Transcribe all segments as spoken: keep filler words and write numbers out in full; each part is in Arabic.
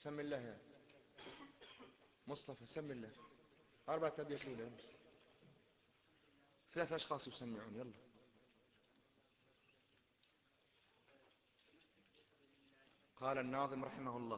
سم الله يا مصطفى، سم الله. أربعة أبيات ليلة، يلا. ثلاث أشخاص يسمعون، يلا. قال الناظم رحمه الله: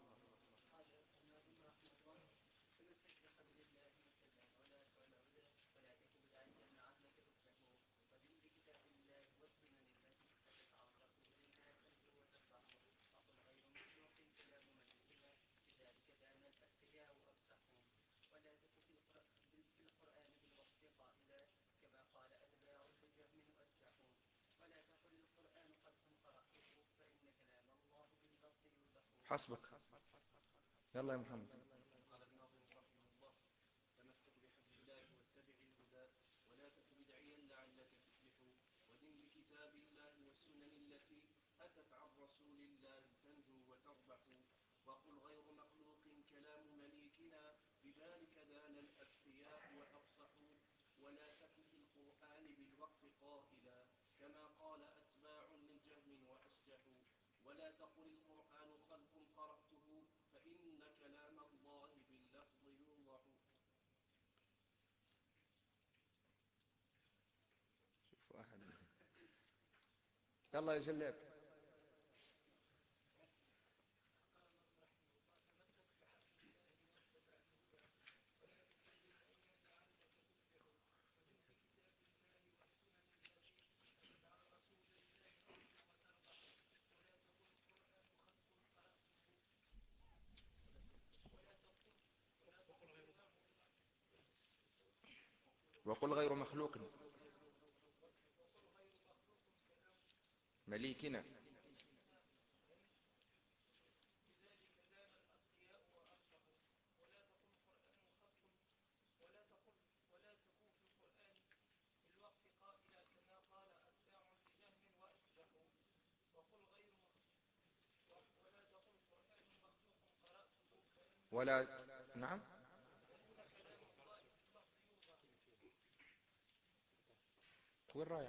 حسبك. يلا يا محمد. قال الناظم رحمه الله: تمسك بحبل الله واتبع الهدى ولا تك بدعيا لعلك تفلح ودن بكتاب الله والسنن التي أتت عن رسول الله تنجو وتربح وقل غير مخلوق كلام مليكنا بذلك دان الأذكياء وأفصحوا ولا تك في القرآن بالوقف قائلا كما قال أتباع لجهم وأشجحوا ولا تقل القرآن خلق قرأته فإن كلام الله باللفظ يوضح. شوفوا أحد. يلا يا جلاب. وقل غير مخلوق مليكنا. ولا نعم. وين رايح؟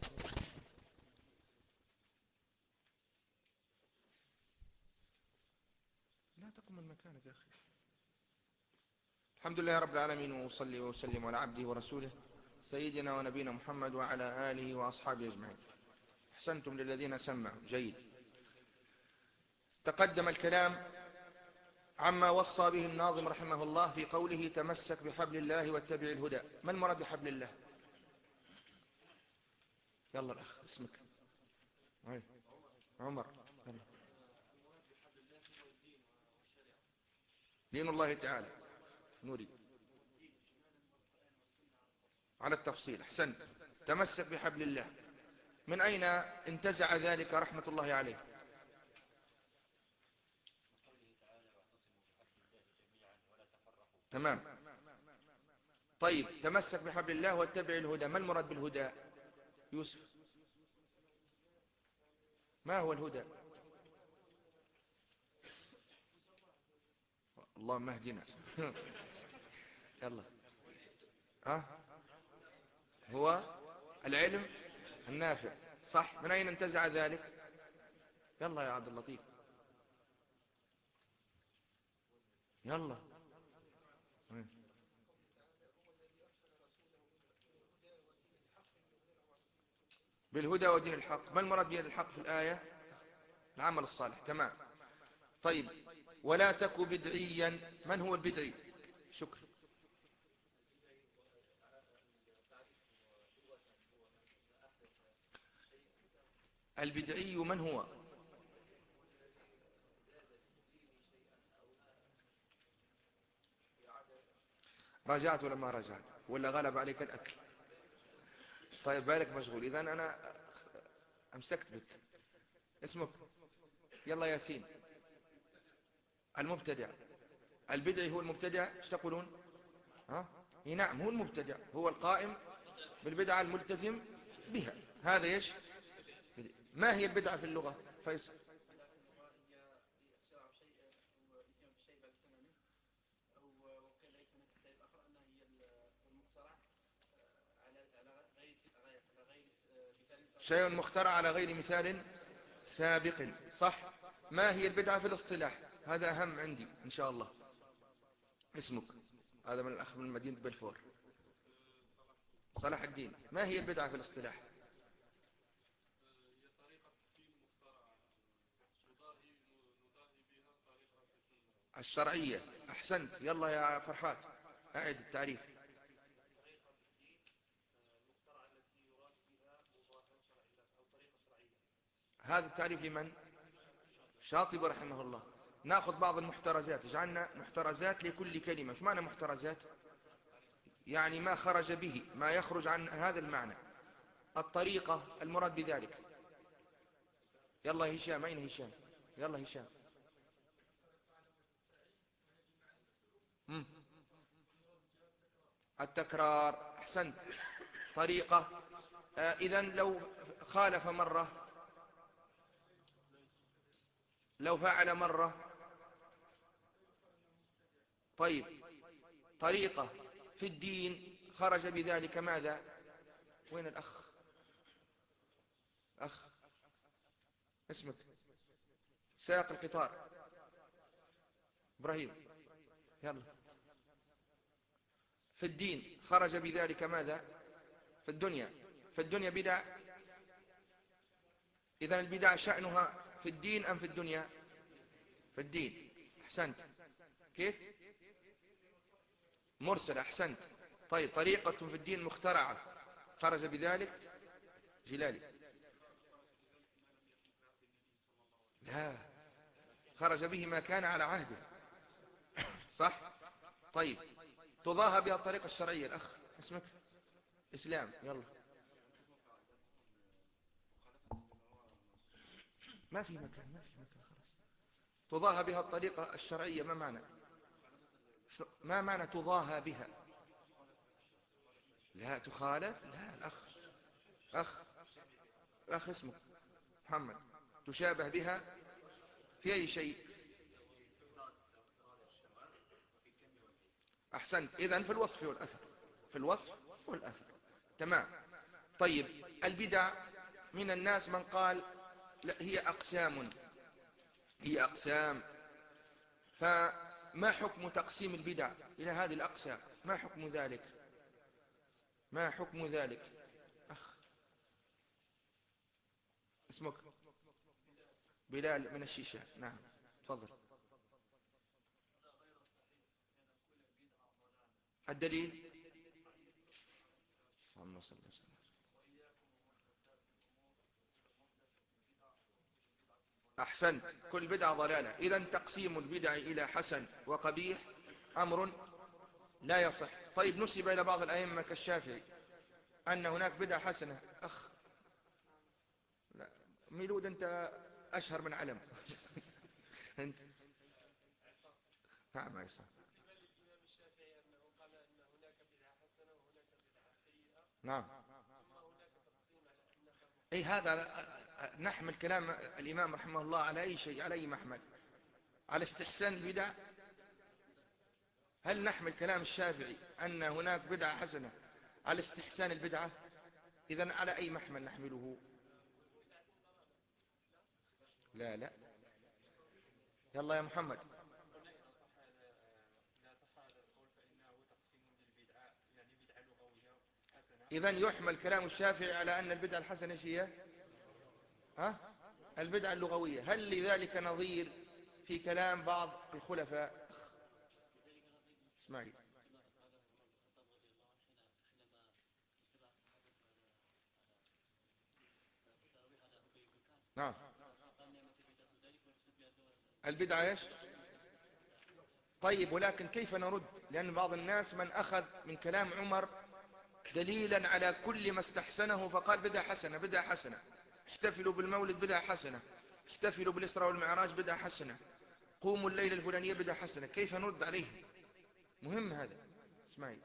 لا تقم من مكانك يا أخي. الحمد لله رب العالمين، وصلي وسلم على عبده ورسوله سيدنا ونبينا محمد وعلى آله وأصحابه أجمعين. أحسنتم للذين سمعوا. جيد. تقدم الكلام عما وصى به الناظم رحمه الله في قوله: تمسك بحبل الله واتبع الهدى. ما المراد بحبل الله؟ يلا الأخ، اسمك. عمر. يلا. المراد بحبل الله هو الدين والشريعة. دين الله تعالى. نوري. والدين إجمالا والقرآن والسنة على التفصيل. على التفصيل، أحسنت. تمسك بحبل الله، من أين انتزع ذلك رحمة الله عليه؟ قوله تعالى: واعتصموا بحبل الله جميعا ولا تفرقوا. تمام. طيب، تمسك بحبل الله واتبع الهدى. ما المراد بالهدى يوسف؟ ما هو الهدى؟ اللهم اهدنا. يلا. ها؟ هو العلم النافع، صح. من أين انتزع ذلك؟ يلا يا عبد اللطيف، يلا. بالهدى ودين الحق. ما المراد بدين الحق في الآية؟ العمل الصالح. تمام. طيب، ولا تك بدعيا. من هو البدعي؟ شكرا. البدعي من هو؟ راجعت ولا ما راجعت، ولا غلب عليك الأكل؟ طيب، بالك مشغول، إذا أنا أمسكت بك. اسمك؟ يلا ياسين. المبتدع. البدعي هو المبتدع، ايش تقولون؟ ها؟ إيه نعم، هو المبتدع، هو القائم بالبدعة الملتزم بها. هذا ايش؟ بدعي. ما هي البدعة في اللغة فيصل؟ بدعة في اللغة هي اختراع شيء أو الاتيان بشيء بعد زمنه، أو وكذلك هناك التعريف الآخر أنها هي المخترع على على غير على غير مثال سابق. شيء مخترع على غير مثال سابق، صح. ما هي البدعة في الاصطلاح؟ هذا أهم عندي إن شاء الله. اسمك؟ هذا من الأخ من مدينة بلفور. صلاح الدين. ما هي البدعة في الاصطلاح؟ الشرعية. أحسنت. يلا يا فرحات أعد التعريف. هذا التعريف لمن؟ شاطب رحمه الله. نأخذ بعض المحترزات. اجعلنا محترزات لكل كلمة. ايش معنى محترزات؟ يعني ما خرج به، ما يخرج عن هذا المعنى. الطريقة المراد بذلك. يلا هشام. أين هشام؟ يلا هشام. مم. التكرار. أحسنت. طريقة. آه إذن لو خالف مرة، لو فعل مرة. طيب. طريقة في الدين خرج بذلك ماذا؟ وين الأخ؟ أخ اسمك؟ سائق القطار. إبراهيم. يلا. في الدين خرج بذلك ماذا؟ في الدنيا. في الدنيا بدع. إذن البدع شأنها في الدين أم في الدنيا؟ في الدين. أحسنت. كيف؟ مرسل. أحسنت. طيب. طريقة في الدين مخترعة خرج بذلك. جلالي. لا، خرج به ما كان على عهده. صح. طيب. تضاهى بها الطريقة الشرعية. الأخ اسمك؟ إسلام. يلا. ما في مكان، ما في مكان خلاص. تضاهى بها الطريقة الشرعية. ما معنى؟ ما معنى تضاهى بها؟ لا تخالف. لا. الأخ أخ الأخ اسمك؟ محمد. تشابه بها في أي شيء؟ أحسنت. إذن في الوصف والأثر. في الوصف والأثر. تمام. طيب. البدع من الناس من قال لا، هي أقسام، هي أقسام. فما حكم تقسيم البدع إلى هذه الأقسام؟ ما حكم ذلك؟ ما حكم ذلك؟ أخ اسمك؟ بلال من الشيشان. نعم. تفضل. الدليل؟ اللهم صل وسلم. أحسنت. كل بدعة ضلالة. إذن تقسيم البدع إلى حسن وقبيح أمر لا يصح. طيب. نسب إلى بعض الأئمة كالشافعي أن هناك بدعة حسنة. أخ لا. ميلود أنت أشهر من علم. أنت. نعم يا صاحب. نعم. أي هذا نحمل كلام الإمام رحمه الله على أي شيء؟ على أي محمل؟ على استحسان البدع؟ هل نحمل كلام الشافعي أن هناك بدعة حسنة على استحسان البدعة؟ إذن على أي محمل نحمله؟ لا لا. يلا يا محمد. إذن يحمل كلام الشافعي على أن البدعة الحسنة هي ها؟ البدعة اللغوية. هل لذلك نظير في كلام بعض الخلفاء؟ اسمعي. نعم. البدعة ايش؟ طيب. ولكن كيف نرد؟ لأن بعض الناس من أخذ من كلام عمر دليلا على كل ما استحسنه فقال بدعة حسنة، بدعة حسنة. احتفلوا بالمولد بدعة حسنة، احتفلوا بالإسراء والمعراج بدعة حسنة، قوموا الليلة الفلانية بدعة حسنة. كيف نرد عليهم؟ مهم هذا. اسمعي.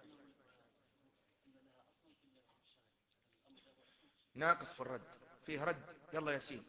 ناقص في الرد. فيه رد. يلا ياسين.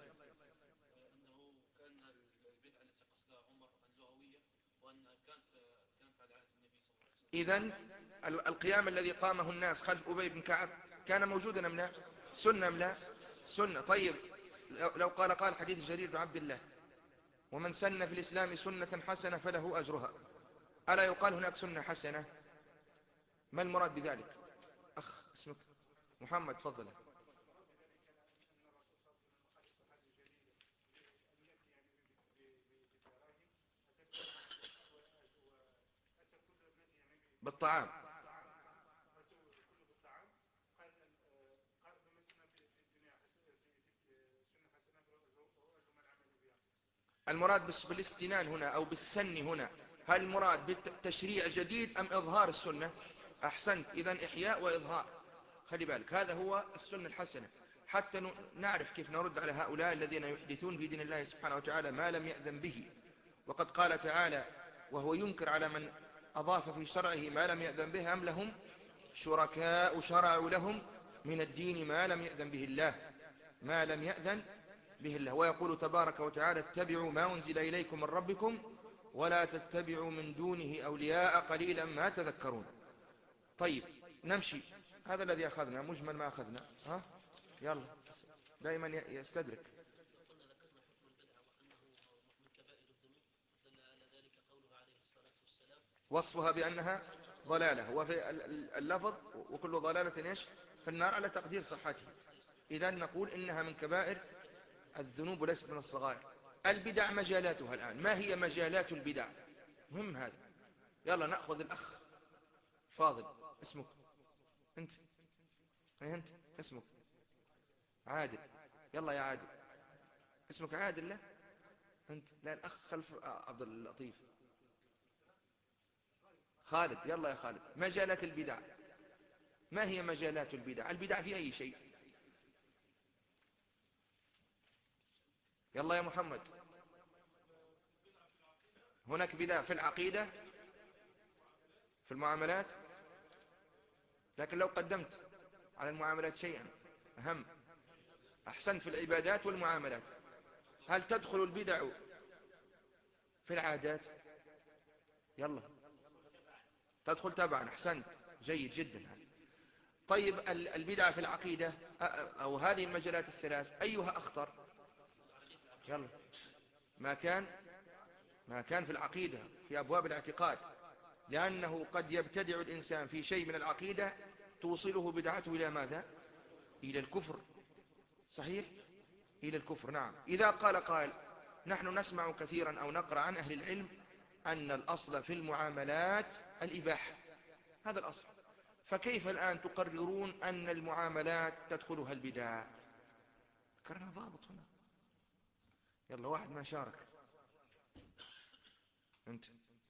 إذن القيام الذي قامه الناس خلف أبي بن كعب كان موجودا أم لا؟ سنة أم لا؟ سنة. طيب. لو قال قال حديث جرير بن عبد الله ومن سن في الإسلام سنة حسنة فله أجرها. ألا يقال هناك سنة حسنة؟ ما المراد بذلك؟ أخ اسمك محمد، تفضل. بالطعام. المراد بس بالاستنان هنا أو بالسن هنا، هل المراد بالتشريع جديد أم إظهار السنة؟ أحسنت، إذن إحياء وإظهار. خلي بالك، هذا هو السنة الحسنة، حتى نعرف كيف نرد على هؤلاء الذين يحدثون في دين الله سبحانه وتعالى ما لم يأذن به. وقد قال تعالى وهو ينكر على من أضاف في شرعه ما لم يأذن به: أم لهم شركاء شرعوا لهم من الدين ما لم يأذن به الله، ما لم يأذن به الله. ويقول تبارك وتعالى: اتبعوا ما أنزل إليكم من ربكم ولا تتبعوا من دونه أولياء قليلا ما تذكرون. طيب نمشي، هذا الذي أخذنا مجمل ما أخذنا. ها يلا، دائما يستدرك. وصفها بأنها ضلالة، وفي اللفظ وكل ضلالة إيش في النار على تقدير صحته. إذا نقول إنها من كبائر الذنوب وليست من الصغائر. البدع مجالاتها الآن، ما هي مجالات البدع؟ مهم هذا. يلا نأخذ الأخ فاضل. اسمك أنت؟ أي أنت اسمك عادل. يلا يا عادل. اسمك عادل؟ لا أنت، لا، الأخ خلف عبد اللطيف. خالد. يلا يا خالد. مجالات البدع، ما هي مجالات البدع؟ البدع في أي شيء؟ يلا يا محمد. هناك بدع في العقيدة، في المعاملات، لكن لو قدمت على المعاملات شيئا أهم. أحسنت، في العبادات والمعاملات. هل تدخل البدع في العادات؟ يلا، تدخل تبعا. أحسنت، جيد جدا هذا. طيب البدعة في العقيدة أو هذه المجالات الثلاث أيها أخطر؟ يلا. ما كان ما كان في العقيدة، في أبواب الاعتقاد، لأنه قد يبتدع الإنسان في شيء من العقيدة توصله بدعته إلى ماذا؟ إلى الكفر. صحيح، إلى الكفر. نعم. إذا قال قائل: نحن نسمع كثيرا أو نقرأ عن أهل العلم أن الأصل في المعاملات الإباحة، هذا الأصل، فكيف الآن تقررون أن المعاملات تدخلها البدع؟ ذكرنا ضابط هنا. يلا، واحد ما شارك. أنت.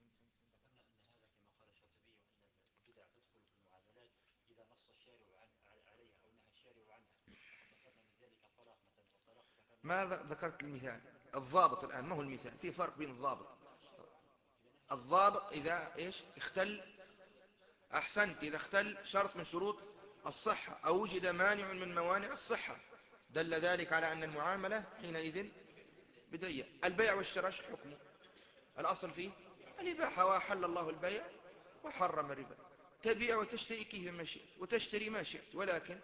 ما ذكرت المثال، الضابط الآن ما هو المثال، في فرق بين الضابط. الضابط إذا إيش اختل. أحسنت، إذا اختل شرط من شروط الصحة أو وجد مانع من موانع الصحة دل ذلك على أن المعاملة حينئذ بدية. البيع والشراء حكمه الأصل فيه الإباحة، وأحل الله البيع وحرم الربا. تبيع وتشتري كيف ما شئت وتشتري ما شئت، ولكن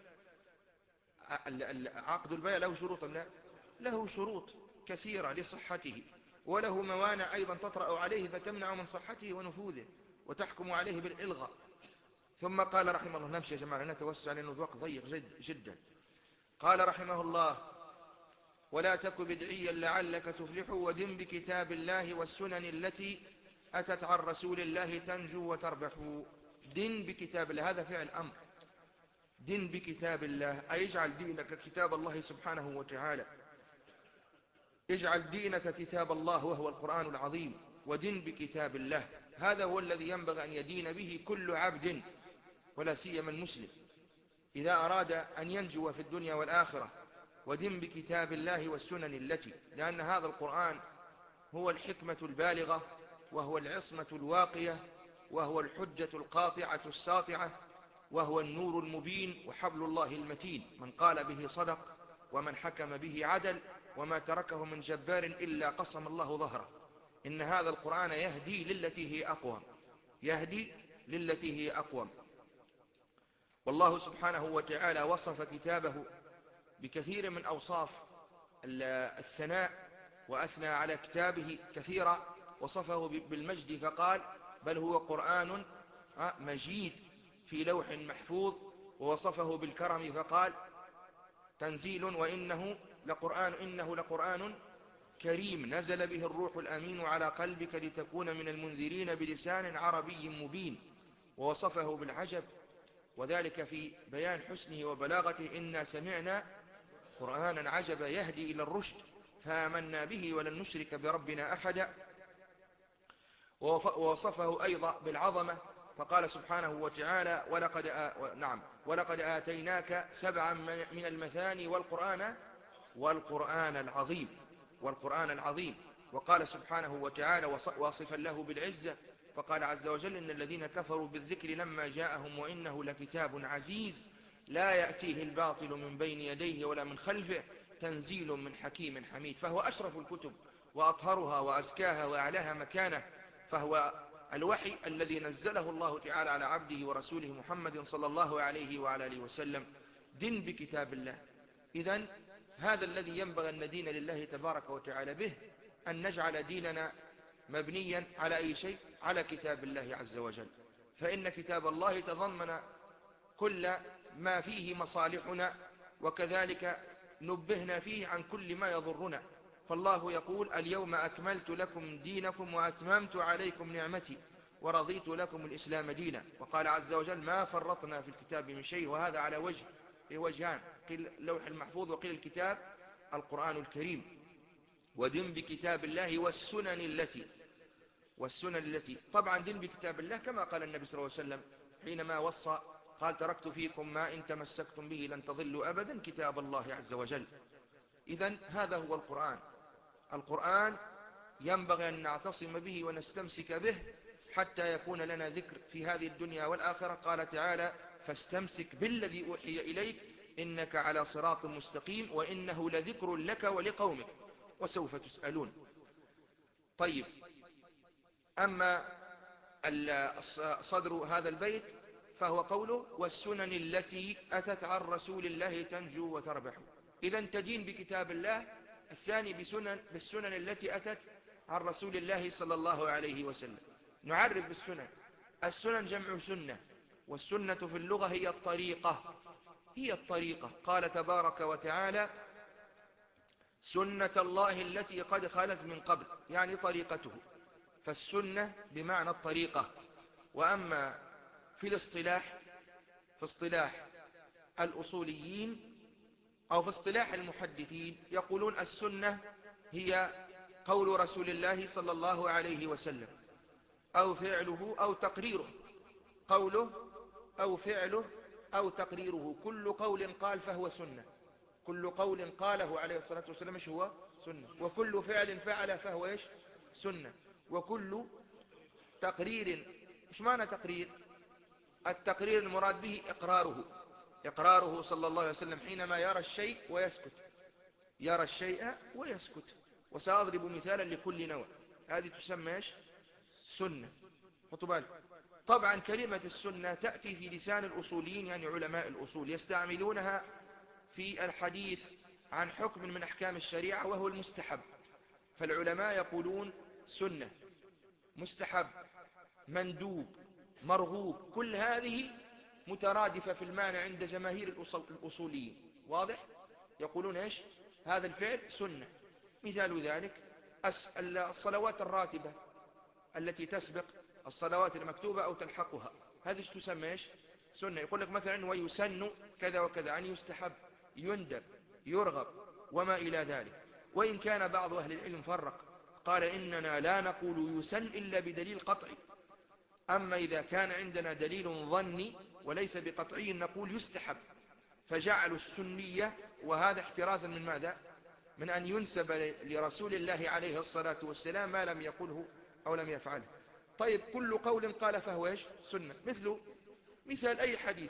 عقد البيع له شروط أم لا؟ له شروط كثيرة لصحته، وله موانع أيضا تطرأ عليه فتمنع من صحته ونفوذه وتحكم عليه بالإلغاء. ثم قال رحمه الله، نمشي يا جماعة نتوسع لأنه الوقت ضيق جد جدا. قال رحمه الله: ولا تك بدعيا لعلك تفلح ودن بكتاب الله والسنن التي أتت عن رسول الله تنجو وتربح. دن بكتاب الله، هذا فعل أمر. دن بكتاب الله أي اجعل دينك كتاب الله سبحانه وتعالى، اجعل دينك كتاب الله وهو القرآن العظيم، ودن بكتاب الله. هذا هو الذي ينبغي أن يدين به كل عبد، ولا سيما المسلم إذا أراد أن ينجو في الدنيا والآخرة. ودن بكتاب الله والسنن التي، لأن هذا القرآن هو الحكمة البالغة، وهو العصمة الواقية، وهو الحجة القاطعة الساطعة، وهو النور المبين وحبل الله المتين. من قال به صدق، ومن حكم به عدل، وما تركه من جبار إلا قصم الله ظهره. إن هذا القرآن يهدي للتي هي أقوم، يهدي للتي هي أقوم. والله سبحانه وتعالى وصف كتابه بكثير من أوصاف الثناء وأثنى على كتابه كثيرا، وصفه بالمجد فقال بل هو قرآن مجيد في لوح محفوظ، ووصفه بالكرم فقال تنزيل وإنه لقرآن إنه لقرآن كريم نزل به الروح الأمين على قلبك لتكون من المنذرين بلسان عربي مبين. ووصفه بالعجب، وذلك في بيان حسنه وبلاغته إنا سمعنا قرآنا عجبا يهدي إلى الرشد فآمنا به ولن نشرك بربنا أحدا. ووصفه أيضا بالعظمة فقال سبحانه وتعالى ولقد آ... نعم ولقد آتيناك سبعا من المثاني والقرآن والقرآن العظيم والقرآن العظيم. وقال سبحانه وتعالى واصفا له بالعزة فقال عز وجل إن الذين كفروا بالذكر لما جاءهم وإنه لكتاب عزيز لا يأتيه الباطل من بين يديه ولا من خلفه تنزيل من حكيم حميد. فهو أشرف الكتب وأطهرها وأزكاها وأعلاها مكانة، فهو الوحي الذي نزله الله تعالى على عبده ورسوله محمد صلى الله عليه وعلى آله وسلم دين بكتاب الله. إذن هذا الذي ينبغي أن ندين لله تبارك وتعالى به، أن نجعل ديننا مبنيا على أي شيء؟ على كتاب الله عز وجل، فإن كتاب الله تضمن كل ما فيه مصالحنا، وكذلك نبهنا فيه عن كل ما يضرنا. فالله يقول اليوم أكملت لكم دينكم وأتممت عليكم نعمتي ورضيت لكم الإسلام دينا. وقال عز وجل ما فرطنا في الكتاب من شيء، وهذا على وجه وجهان، قيل اللوح المحفوظ وقيل الكتاب القرآن الكريم. ودن بكتاب الله والسنن التي والسنن التي طبعا دن بكتاب الله كما قال النبي صلى الله عليه وسلم حينما وصى قال تركت فيكم ما إن تمسكتم به لن تضلوا أبدا كتاب الله عز وجل. إذن هذا هو القرآن. القرآن ينبغي أن نعتصم به ونستمسك به حتى يكون لنا ذكر في هذه الدنيا والآخرة. قال تعالى فاستمسك بالذي أوحي إليك إنك على صراط مستقيم وإنه لذكر لك ولقومك وسوف تسألون. طيب، أما صدر هذا البيت فهو قوله والسنن التي أتت عن رسول الله تنجو وتربح. إذن تدين بكتاب الله. الثاني بسنن بالسنن التي أتت عن رسول الله صلى الله عليه وسلم. نعرف بالسنن. السنن جمع سنة، والسنة في اللغة هي الطريقة هي الطريقة قال تبارك وتعالى سنة الله التي قد خلت من قبل، يعني طريقته. فالسنة بمعنى الطريقة. وأما في الاصطلاح في اصطلاح الأصوليين أو في اصطلاح المحدثين يقولون السنة هي قول رسول الله صلى الله عليه وسلم أو فعله أو تقريره، قوله أو فعله أو تقريره. كل قول قال فهو سنة، كل قول قاله عليه الصلاة والسلام إيش هو؟ سنة. وكل فعل فعل فهو إيش؟ سنة. وكل تقرير، إيش معنى تقرير؟ التقرير المراد به إقراره إقراره صلى الله عليه وسلم حينما يرى الشيء ويسكت يرى الشيء ويسكت. وسأضرب مثالا لكل نوع. هذه تسمى إيش؟ سنة. خطوا بالكم. طبعا كلمة السنة تأتي في لسان الأصوليين، يعني علماء الأصول يستعملونها في الحديث عن حكم من أحكام الشريعة وهو المستحب. فالعلماء يقولون سنة، مستحب، مندوب، مرغوب، كل هذه مترادفة في المعنى عند جماهير الأصوليين. واضح؟ يقولون إيش؟ هذا الفعل سنة. مثال ذلك الصلوات الراتبة التي تسبق الصلوات المكتوبة أو تلحقها، هذه تسمى إيش؟ سنة. يقول لك مثلا ويسن كذا وكذا، يعني يستحب، يندب، يرغب وما إلى ذلك. وإن كان بعض أهل العلم فرق قال إننا لا نقول يسن إلا بدليل قطعي، أما إذا كان عندنا دليل ظني وليس بقطعي نقول يستحب. فجعلوا السنية، وهذا احترازا من ماذا؟ من أن ينسب لرسول الله عليه الصلاة والسلام ما لم يقله أو لم يفعله. طيب كل قول قال فهو إيش؟ سنة. مثل مثال أي حديث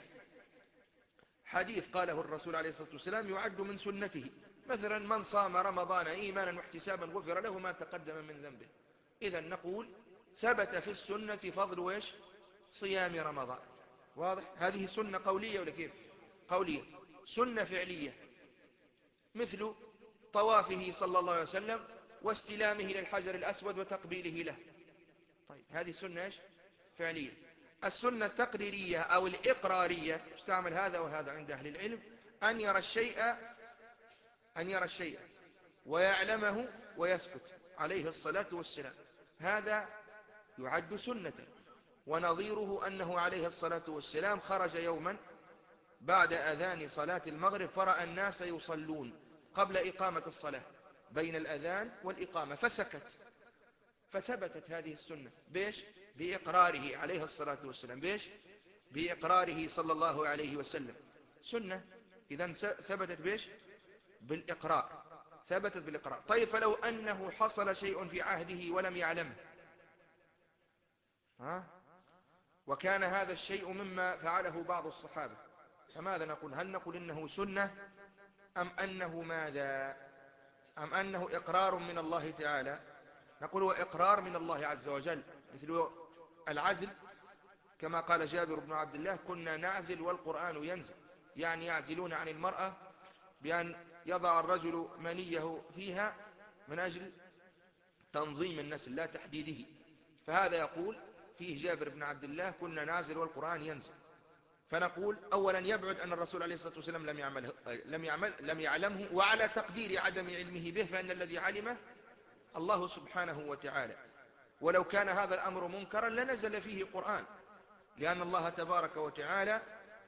حديث قاله الرسول عليه الصلاة والسلام يعد من سنته، مثلا من صام رمضان إيمانا واحتسابا غفر له ما تقدم من ذنبه. إذن نقول ثبت في السنة فضل إيش؟ صيام رمضان. واضح؟ هذه سنة قولية ولا كيف؟ قولية. سنة فعلية مثل طوافه صلى الله عليه وسلم واستلامه للحجر الأسود وتقبيله له. طيب هذه سنة إيش؟ فعلية. السنة التقريرية أو الإقرارية يستعمل هذا وهذا عند أهل العلم، أن يرى الشيء أن يرى الشيء ويعلمه ويسكت عليه الصلاة والسلام، هذا يعد سنة. ونظيره أنه عليه الصلاة والسلام خرج يوما بعد أذان صلاة المغرب فرأى الناس يصلون قبل إقامة الصلاة بين الأذان والإقامة فسكت، فثبتت هذه السنة بيش؟ بإقراره عليه الصلاة والسلام. بيش؟ بإقراره صلى الله عليه وسلم. سنة إذن ثبتت بيش؟ بالإقرار، ثبتت بالإقرار. طيب فلو أنه حصل شيء في عهده ولم يعلمه، ها؟ وكان هذا الشيء مما فعله بعض الصحابة، فماذا نقول؟ هل نقول إنه سنة أم أنه ماذا؟ أم أنه إقرار من الله تعالى؟ نقول هو إقرار من الله عز وجل، مثل العزل، كما قال جابر بن عبد الله: كنا نعزل والقرآن ينزل، يعني يعزلون عن المرأة بأن يضع الرجل منيه فيها من أجل تنظيم النسل لا تحديده. فهذا يقول فيه جابر بن عبد الله: كنا نعزل والقرآن ينزل. فنقول أولا يبعد أن الرسول عليه الصلاة والسلام لم يعمله لم يعمل لم يعلمه، وعلى تقدير عدم علمه به فإن الذي علمه الله سبحانه وتعالى. ولو كان هذا الأمر منكرا لنزل فيه قرآن، لأن الله تبارك وتعالى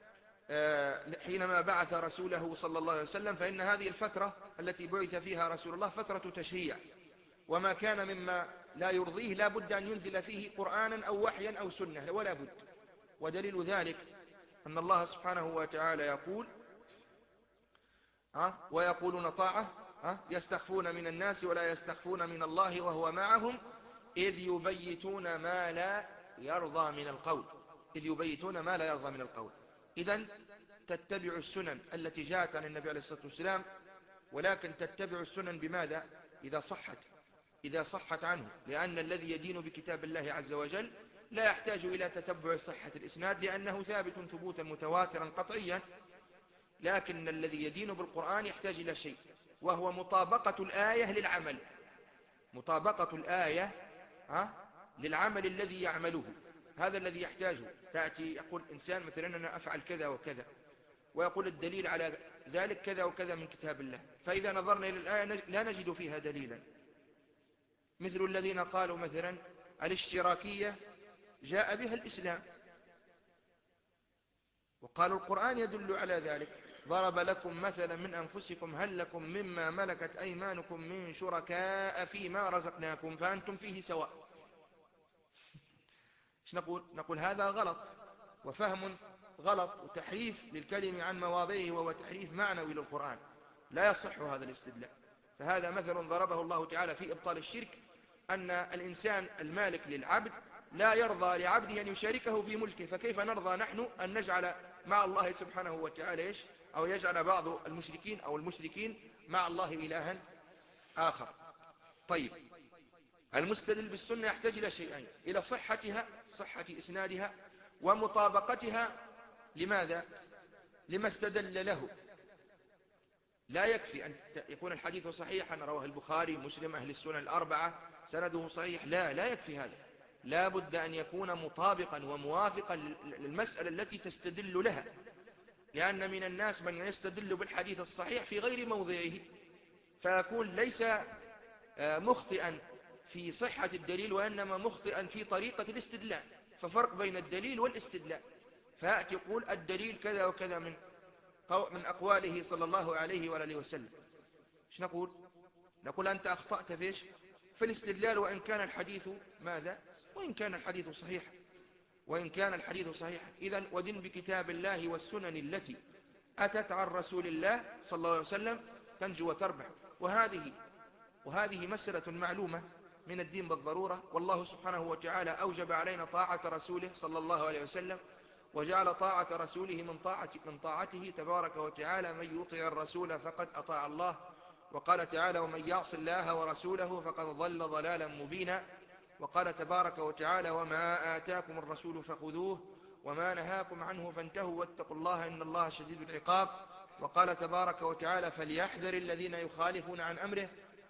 حينما بعث رسوله صلى الله عليه وسلم فإن هذه الفترة التي بعث فيها رسول الله فترة تشريع، وما كان مما لا يرضيه لا بد أن ينزل فيه قرآنا أو وحيا أو سنة، ولا بد. ودليل ذلك أن الله سبحانه وتعالى يقول: أه؟ ويقولون طاعة أه؟ يستخفون من الناس ولا يستخفون من الله وهو معهم إذ يبيتون ما لا يرضى من القول إذ يبيتون ما لا يرضى من القول. إذن تتبع السنن التي جاءت عن النبي عليه الصلاة والسلام، ولكن تتبع السنن بماذا؟ إذا صحت إذا صحت عنه، لأن الذي يدين بكتاب الله عز وجل لا يحتاج إلى تتبع صحة الإسناد لأنه ثابت ثبوتا متواترا قطعيا. لكن الذي يدين بالقرآن يحتاج إلى شيء، وهو مطابقة الآية للعمل مطابقة الآية ها للعمل الذي يعمله. هذا الذي يحتاجه. تأتي يقول إنسان مثلا: أنا أفعل كذا وكذا، ويقول الدليل على ذلك كذا وكذا من كتاب الله، فإذا نظرنا إلى الآية لا نجد فيها دليلا. مثل الذين قالوا مثلا الاشتراكية جاء بها الإسلام، وقالوا القرآن يدل على ذلك: ضرب لكم مثلا من أنفسكم هل لكم مما ملكت أيمانكم من شركاء فيما رزقناكم فأنتم فيه سواء. إيش نقول؟ نقول هذا غلط، وفهم غلط، وتحريف للكلم عن مواضعه، وهو تحريف معنوي للقرآن، لا يصح هذا الاستدلال. فهذا مثل ضربه الله تعالى في إبطال الشرك، أن الإنسان المالك للعبد لا يرضى لعبده أن يشاركه في ملكه، فكيف نرضى نحن أن نجعل مع الله سبحانه وتعالى إيش؟ أو يجعل بعض المشركين أو المشركين مع الله إلها آخر. طيب المستدل بالسنة يحتاج إلى شيئين: إلى صحتها، صحة إسنادها، ومطابقتها لماذا؟ لما استدل له. لا يكفي أن يكون الحديث صحيحا رواه البخاري مسلم أهل السنن الأربعة سنده صحيح، لا لا يكفي هذا، لا بد أن يكون مطابقا وموافقا للمسألة التي تستدل لها، لأن من الناس من يستدل بالحديث الصحيح في غير موضعه، فيكون ليس مخطئا في صحة الدليل وإنما مخطئا في طريقة الاستدلال. ففرق بين الدليل والاستدلال. فيأتي يقول الدليل كذا وكذا من من أقواله صلى الله عليه وآله وسلم. ايش نقول؟ نقول أنت أخطأت فيش في الاستدلال، وإن كان الحديث ماذا؟ وإن كان الحديث صحيحا وإن كان الحديث صحيحا إذن ودن بكتاب الله والسنن التي أتت عن رسول الله صلى الله عليه وسلم تنجو وتربح. وهذه وهذه مسألة معلومة من الدين بالضرورة، والله سبحانه وتعالى أوجب علينا طاعة رسوله صلى الله عليه وسلم، وجعل طاعة رسوله من طاعة من طاعته تبارك وتعالى: من يطع الرسول فقد أطاع الله. وقال تعالى: ومن يعص الله ورسوله فقد ضل ضلالا مبينا. وقال تبارك وتعالى: وما آتاكم الرسول فخذوه وما نهاكم عنه فانتهوا واتقوا الله إن الله شديد العقاب. وقال تبارك وتعالى: فليحذر الذين يخالفون عن أمره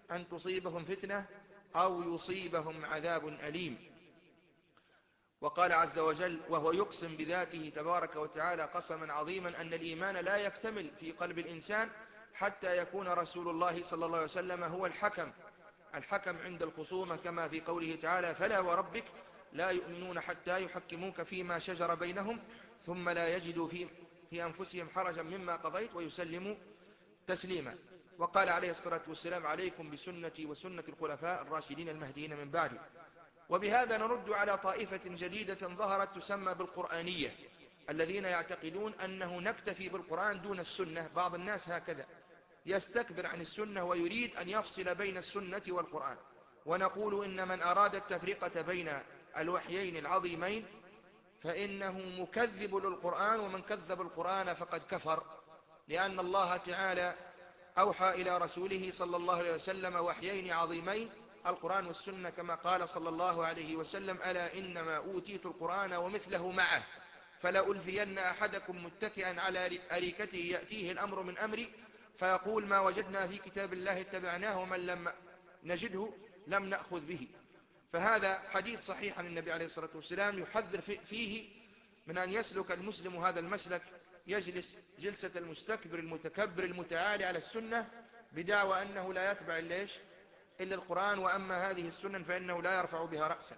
أن تصيبهم فتنة أو يصيبهم عذاب أليم. وقال عز وجل وهو يقسم بذاته تبارك وتعالى قسما عظيما أن الإيمان لا يكتمل في قلب الإنسان حتى يكون رسول الله صلى الله عليه وسلم هو الحكم الحكم عند الخصومة، كما في قوله تعالى فلا وربك لا يؤمنون حتى يحكموك فيما شجر بينهم ثم لا يجدوا في, في أنفسهم حرجا مما قضيت ويسلموا تسليما. وقال عليه الصلاة والسلام عليكم بسنتي وسنة الخلفاء الراشدين المهديين من بعدي. وبهذا نرد على طائفة جديدة ظهرت تسمى بالقرآنية، الذين يعتقدون أنه نكتفي بالقرآن دون السنة. بعض الناس هكذا يستكبر عن السنة ويريد أن يفصل بين السنة والقرآن. ونقول إن من أراد التفرقة بين الوحيين العظيمين فإنه مكذب للقرآن، ومن كذب القرآن فقد كفر، لأن الله تعالى أوحى إلى رسوله صلى الله عليه وسلم وحيين عظيمين القرآن والسنة، كما قال صلى الله عليه وسلم ألا إنما أوتيت القرآن ومثله معه فلألفين أحدكم متكئا على أريكته يأتيه الأمر من أمري فيقول ما وجدنا في كتاب الله اتبعناه ومن لم نجده لم نأخذ به. فهذا حديث صحيح عن النبي عليه الصلاة والسلام يحذر فيه من أن يسلك المسلم هذا المسلك، يجلس جلسة المستكبر المتكبر المتعالي على السنة بدعوى أنه لا يتبع إلا إلا القرآن، وأما هذه السنن فإنه لا يرفع بها رأسا.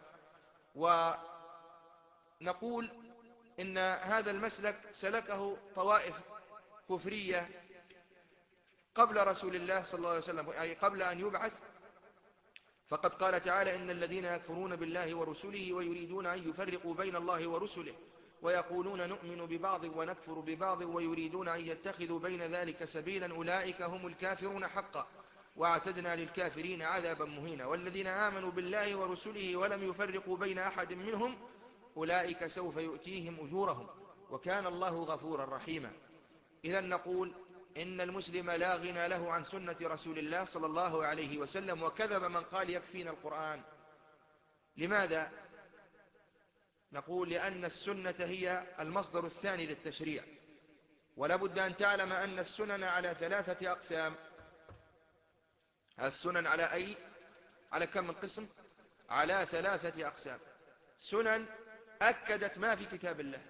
ونقول إن هذا المسلك سلكه طوائف كفرية قبل رسول الله صلى الله عليه وسلم، أي قبل أن يبعث. فقد قال تعالى إن الذين يكفرون بالله ورسله ويريدون أن يفرقوا بين الله ورسله ويقولون نؤمن ببعض ونكفر ببعض ويريدون أن يتخذوا بين ذلك سبيلا أولئك هم الكافرون حقا واعتدنا للكافرين عذابا مهينا والذين آمنوا بالله ورسله ولم يفرقوا بين أحد منهم أولئك سوف يؤتيهم أجورهم وكان الله غفورا رحيما. إذن نقول إن المسلم لا غنى له عن سنة رسول الله صلى الله عليه وسلم، وكذب من قال يكفينا القرآن. لماذا؟ نقول لأن السنة هي المصدر الثاني للتشريع، ولا بد أن تعلم أن السنن على ثلاثة أقسام. السنن على أي على كم من قسم؟ على ثلاثة أقسام. سنن أكدت ما في كتاب الله،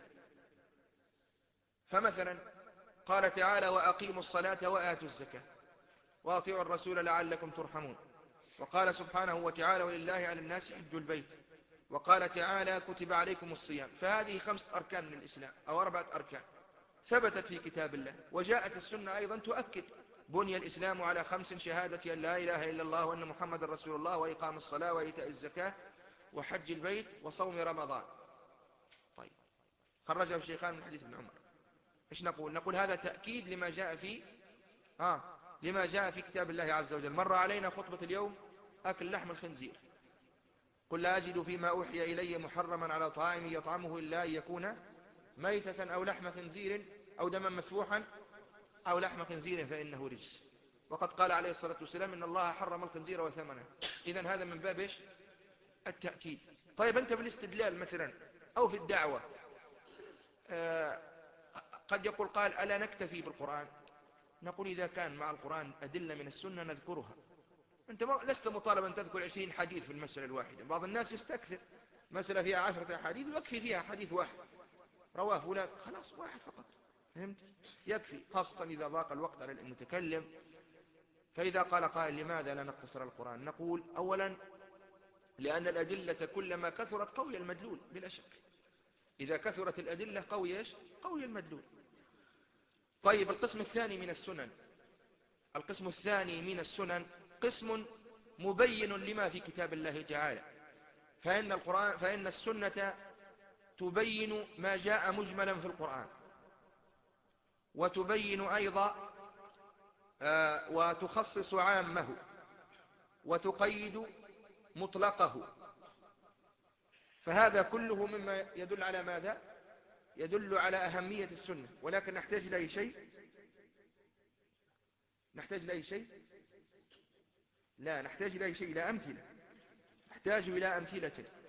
فمثلا قال تعالى وأقيموا الصلاة وآتوا الزكاة وأطيعوا الرسول لعلكم ترحمون. وقال سبحانه وتعالى ولله على الناس حج البيت. وقال تعالى كتب عليكم الصيام. فهذه خمسة أركان من الإسلام أو أربعة أركان ثبتت في كتاب الله، وجاءت السنة أيضا تؤكد بني الإسلام على خمس شهادة أن لا إله إلا الله وأن محمد رسول الله وإقام الصلاة وإيتاء الزكاة وحج البيت وصوم رمضان. طيب، خرجه الشيخان من حديث ابن عمر. إيش نقول؟ نقول هذا تأكيد لما جاء في آه لما جاء في كتاب الله عز وجل. مر علينا خطبة اليوم أكل لحم الخنزير، قل لا أجد فيما أوحي إلي محرما على طعام يطعمه إلا أن يكون ميتة أو لحم خنزير أو دما مسفوحا أو لحم خنزير فإنه رجس. وقد قال عليه الصلاة والسلام إن الله حرم الخنزير وثمنه. إذن هذا من باب إيش؟ التأكيد. طيب أنت بالاستدلال مثلا أو في الدعوة آه قد يقول قال ألا نكتفي بالقرآن؟ نقول إذا كان مع القرآن أدلة من السنة نذكرها. أنت لست مطالبا أن تذكر عشرين حديث في المسألة الواحدة. بعض الناس يستكثر مسألة فيها عشرة حديث ويكفي فيها حديث واحد رواه فلان، خلاص واحد فقط، فهمت؟ يكفي، خاصة إذا ضاق الوقت على المتكلم. فإذا قال قائل لماذا لا نقتصر القرآن؟ نقول أولا لأن الأدلة كلما كثرت قوي المدلول بلا شك. إذا كثرت الأدلة قوي إيش؟ قوي المدلول. طيب القسم الثاني من السنن القسم الثاني من السنن قسم مبين لما في كتاب الله تعالى. فإن القرآن فإن السنة تبين ما جاء مجملا في القرآن، وتبين أيضا آه وتخصص عامه وتقيد مطلقه. فهذا كله مما يدل على ماذا؟ يدل على أهمية السنة. ولكن نحتاج إلى أي شيء؟ نحتاج إلى أي شيء؟ لا نحتاج إلى أي شيء، إلى أمثلة. نحتاج إلى أمثلة.